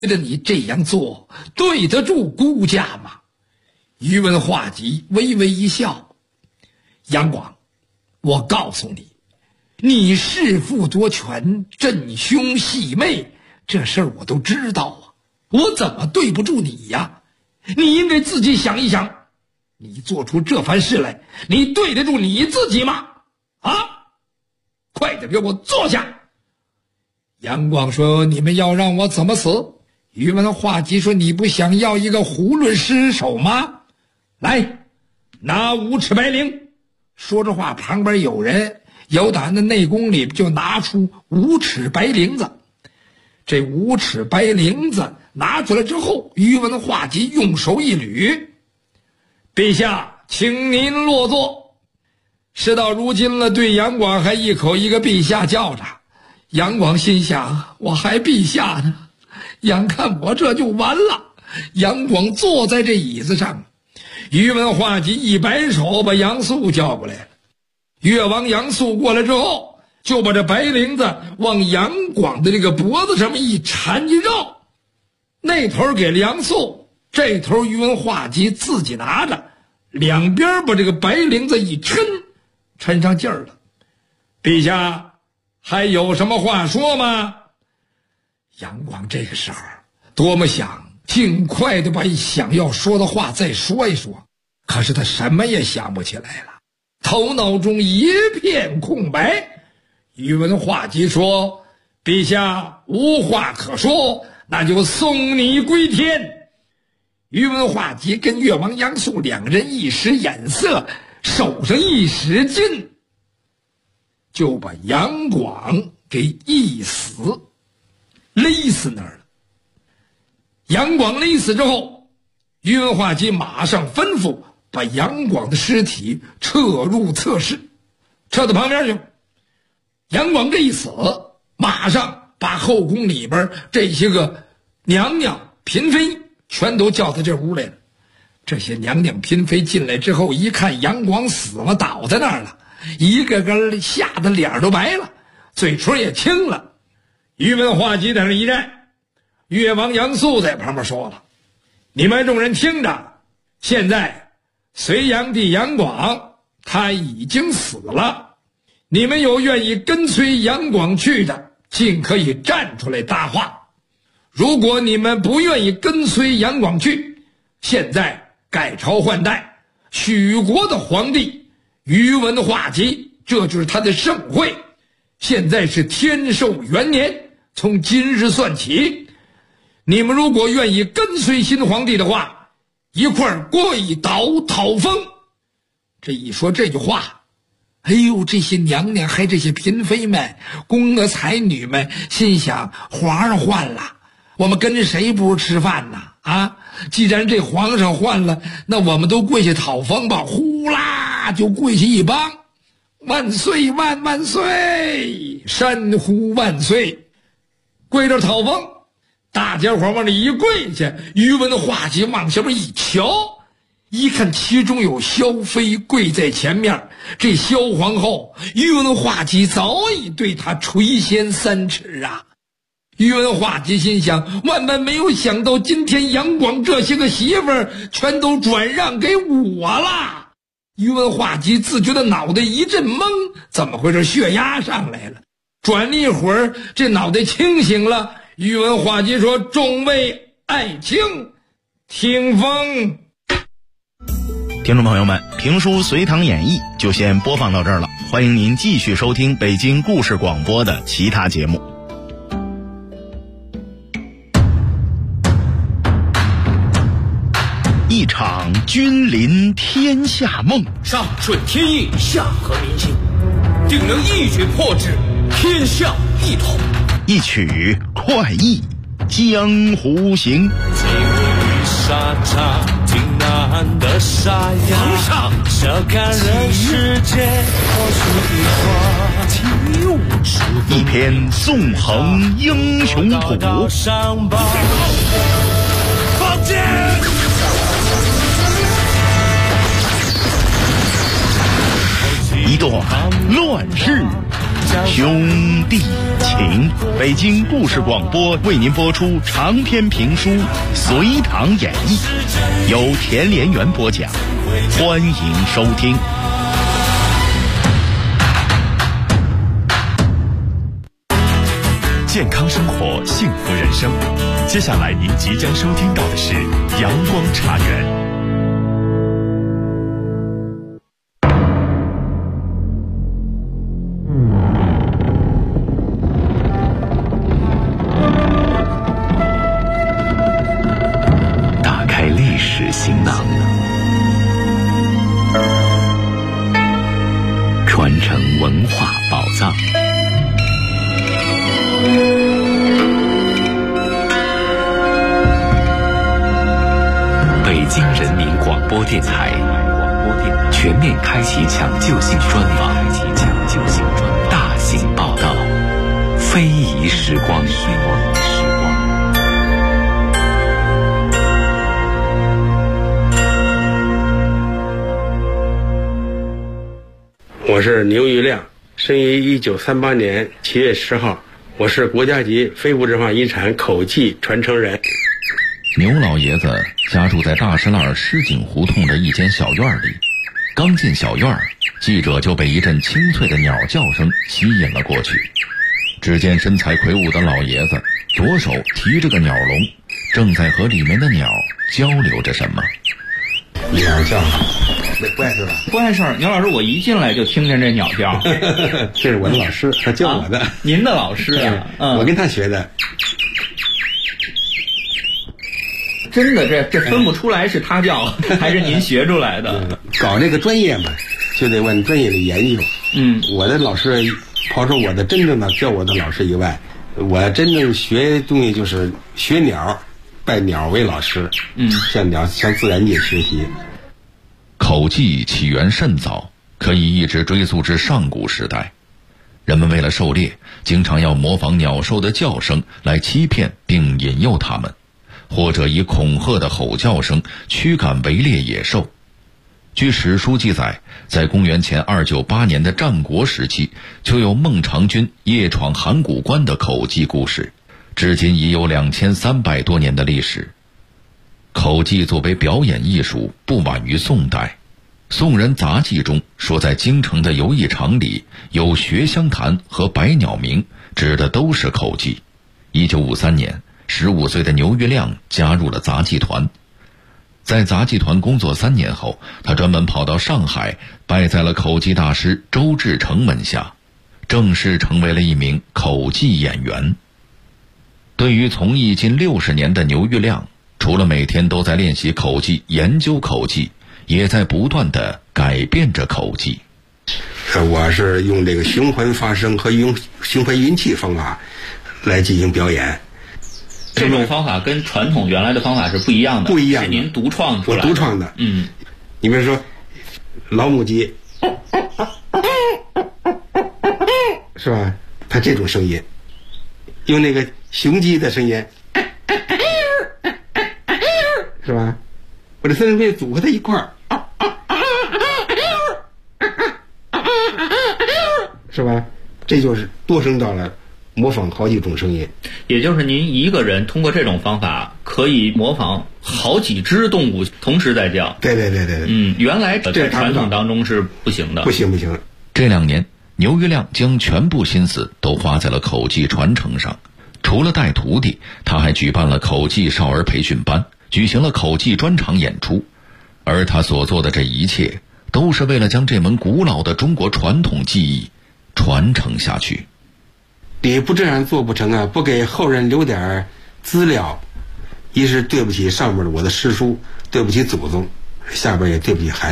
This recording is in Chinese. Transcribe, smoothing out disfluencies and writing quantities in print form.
觉得你这样做对得住顾家吗？宇文化及微微一笑。杨广，我告诉你，你弑父夺权，镇凶戏妹，这事儿我都知道啊，我怎么对不住你呀？你应该自己想一想，你做出这番事来，你对得住你自己吗？啊，快点给我坐下。杨广说，你们要让我怎么死？宇文化及说，你不想要一个囫囵尸首吗？来，拿5尺白绫。说着话，旁边有人由他的内宫里就拿出5尺白绫子。这5尺白绫子拿出来之后，宇文化及用手一捋，陛下，请您落座。事到如今了，对杨广还一口一个陛下叫着。杨广心想，我还陛下呢，眼看我这就完了。杨广坐在这椅子上，宇文化及一摆手，把杨素叫过来了。越王杨素过来之后，就把这白绫子往杨广的这个脖子上面一缠一绕，那头给梁素，这头宇文化及自己拿着，两边把这个白绫子一抻上劲儿了。陛下还有什么话说吗？杨广这个时候多么想尽快的把想要说的话再说一说，可是他什么也想不起来了，头脑中一片空白。宇文化及说，陛下无话可说，那就送你归天。宇文化及跟越王杨素两人一使眼色，手上一使劲，就把杨广给缢死，勒死那儿了。杨广勒死之后，宇文化及马上吩咐把杨广的尸体撤入侧室，撤到旁边去。杨广这一死，马上把后宫里边这些个娘娘嫔妃全都叫到这屋来了。这些娘娘嫔妃进来之后，一看杨广死了，倒在那儿了，一个个吓得脸都白了，嘴唇也青了。宇文化及在那一站，越王杨素在旁边说了，你们众人听着，现在隋炀帝杨广他已经死了，你们有愿意跟随杨广去的，尽可以站出来搭话。如果你们不愿意跟随杨广去，现在改朝换代，许国的皇帝宇文化及，这就是他的盛会。现在是天寿元年，从今日算起，你们如果愿意跟随新皇帝的话，一块儿跪倒讨封。这一说这句话，哎呦，这些娘娘还这些嫔妃们、宫娥才女们心想，皇上换了，我们跟着谁不是吃饭呢？啊，既然这皇上换了，那我们都跪下讨封吧。呼啦就跪下一帮，万岁万万岁，山呼万岁，跪着讨封。大家伙往这一跪下，宇文化及往下边一瞧，一看其中有萧妃跪在前面，这萧皇后宇文化及早已对她垂涎3尺啊。宇文化及心想，万万没有想到今天杨广这些个媳妇儿全都转让给我了。宇文化及自觉得脑袋一阵懵，怎么回事？血压上来了。转了一会儿，这脑袋清醒了。宇文化及说，众位爱卿听风。 听众朋友们，评书《隋唐演义》就先播放到这儿了，欢迎您继续收听北京故事广播的其他节目。一场君临天下梦， 上顺天意，下合民心，定能一举破之，天下一统。 一曲快意江湖行。 几位沙场挺难的沙哑， 皇上笑看人世间或许一花， 一篇纵横英雄谱， 上报放箭， 一段乱世兄弟情。北京故事广播为您播出长篇评书《隋唐演义》，由田连元播讲，欢迎收听。 健康生活，幸福人生。接下来您即将收听到的是阳光茶园。打开历史行囊，传承文化宝藏。北京人民广播电台全面开启抢救性专访，大型报道，非遗时光。 我是牛玉亮，生于1938年7月10号，我是国家级非物质文化遗产口技传承人。 牛老爷子家住在大石栏狮井胡同的一间小院里，刚进小院，记者就被一阵清脆的鸟叫声吸引了过去。只见身材魁梧的老爷子左手提着个鸟笼，正在和里面的鸟交流着什么。 鸟叫，不碍事吧？ 不碍事儿。牛老师，我一进来就听见这鸟叫。 这是我的老师，他教我的。 您的老师啊？ 我跟他学的。 真的，这分不出来是他叫还是您学出来的。 搞这个专业嘛，就得问专业的研究。我的老师，抛出我的真正的教我的老师以外，我真正学东西就是学鸟，拜鸟为老师。向自然界学习。 口技起源甚早，可以一直追溯至上古时代。人们为了狩猎，经常要模仿鸟兽的叫声来欺骗并引诱它们，或者以恐吓的吼叫声驱赶围猎野兽。据史书记载，在公元前298年的战国时期，就有孟尝君夜闯函谷关的口技故事，至今已有2300多年的历史。口技作为表演艺术，不晚于宋代。宋人杂记中说，在京城的游艺场里有学香坛和百鸟鸣，指的都是口技。1953年，15岁的牛玉亮加入了杂技团。在杂技团工作3年后，他专门跑到上海，拜在了口技大师周志成门下，正式成为了一名口技演员。对于从艺近60年的牛玉亮，除了每天都在练习口技、研究口技，也在不断地改变着口技。 我是用这个循环发声和用循环运气方法来进行表演。 这种方法跟传统原来的方法是不一样的，是您独创出来的。 我独创的。你比如说老母鸡，是吧？它这种声音，用那个雄鸡的声音，是吧？我这3种声音组合在一块儿，是吧？这就是多声道了，模仿好几种声音。 也就是您一个人通过这种方法可以模仿好几只动物同时在叫。 对。 原来在传统当中是不行的。 不行。 这2年，牛玉亮将全部心思都花在了口技传承上。除了带徒弟，他还举办了口技少儿培训班，举行了口技专场演出。而他所做的这一切，都是为了将这门古老的中国传统技艺传承下去。 你不这样做不成啊！不给后人留点资料，一是对不起上面的我的师叔，对不起祖宗，下边也对不起孩子。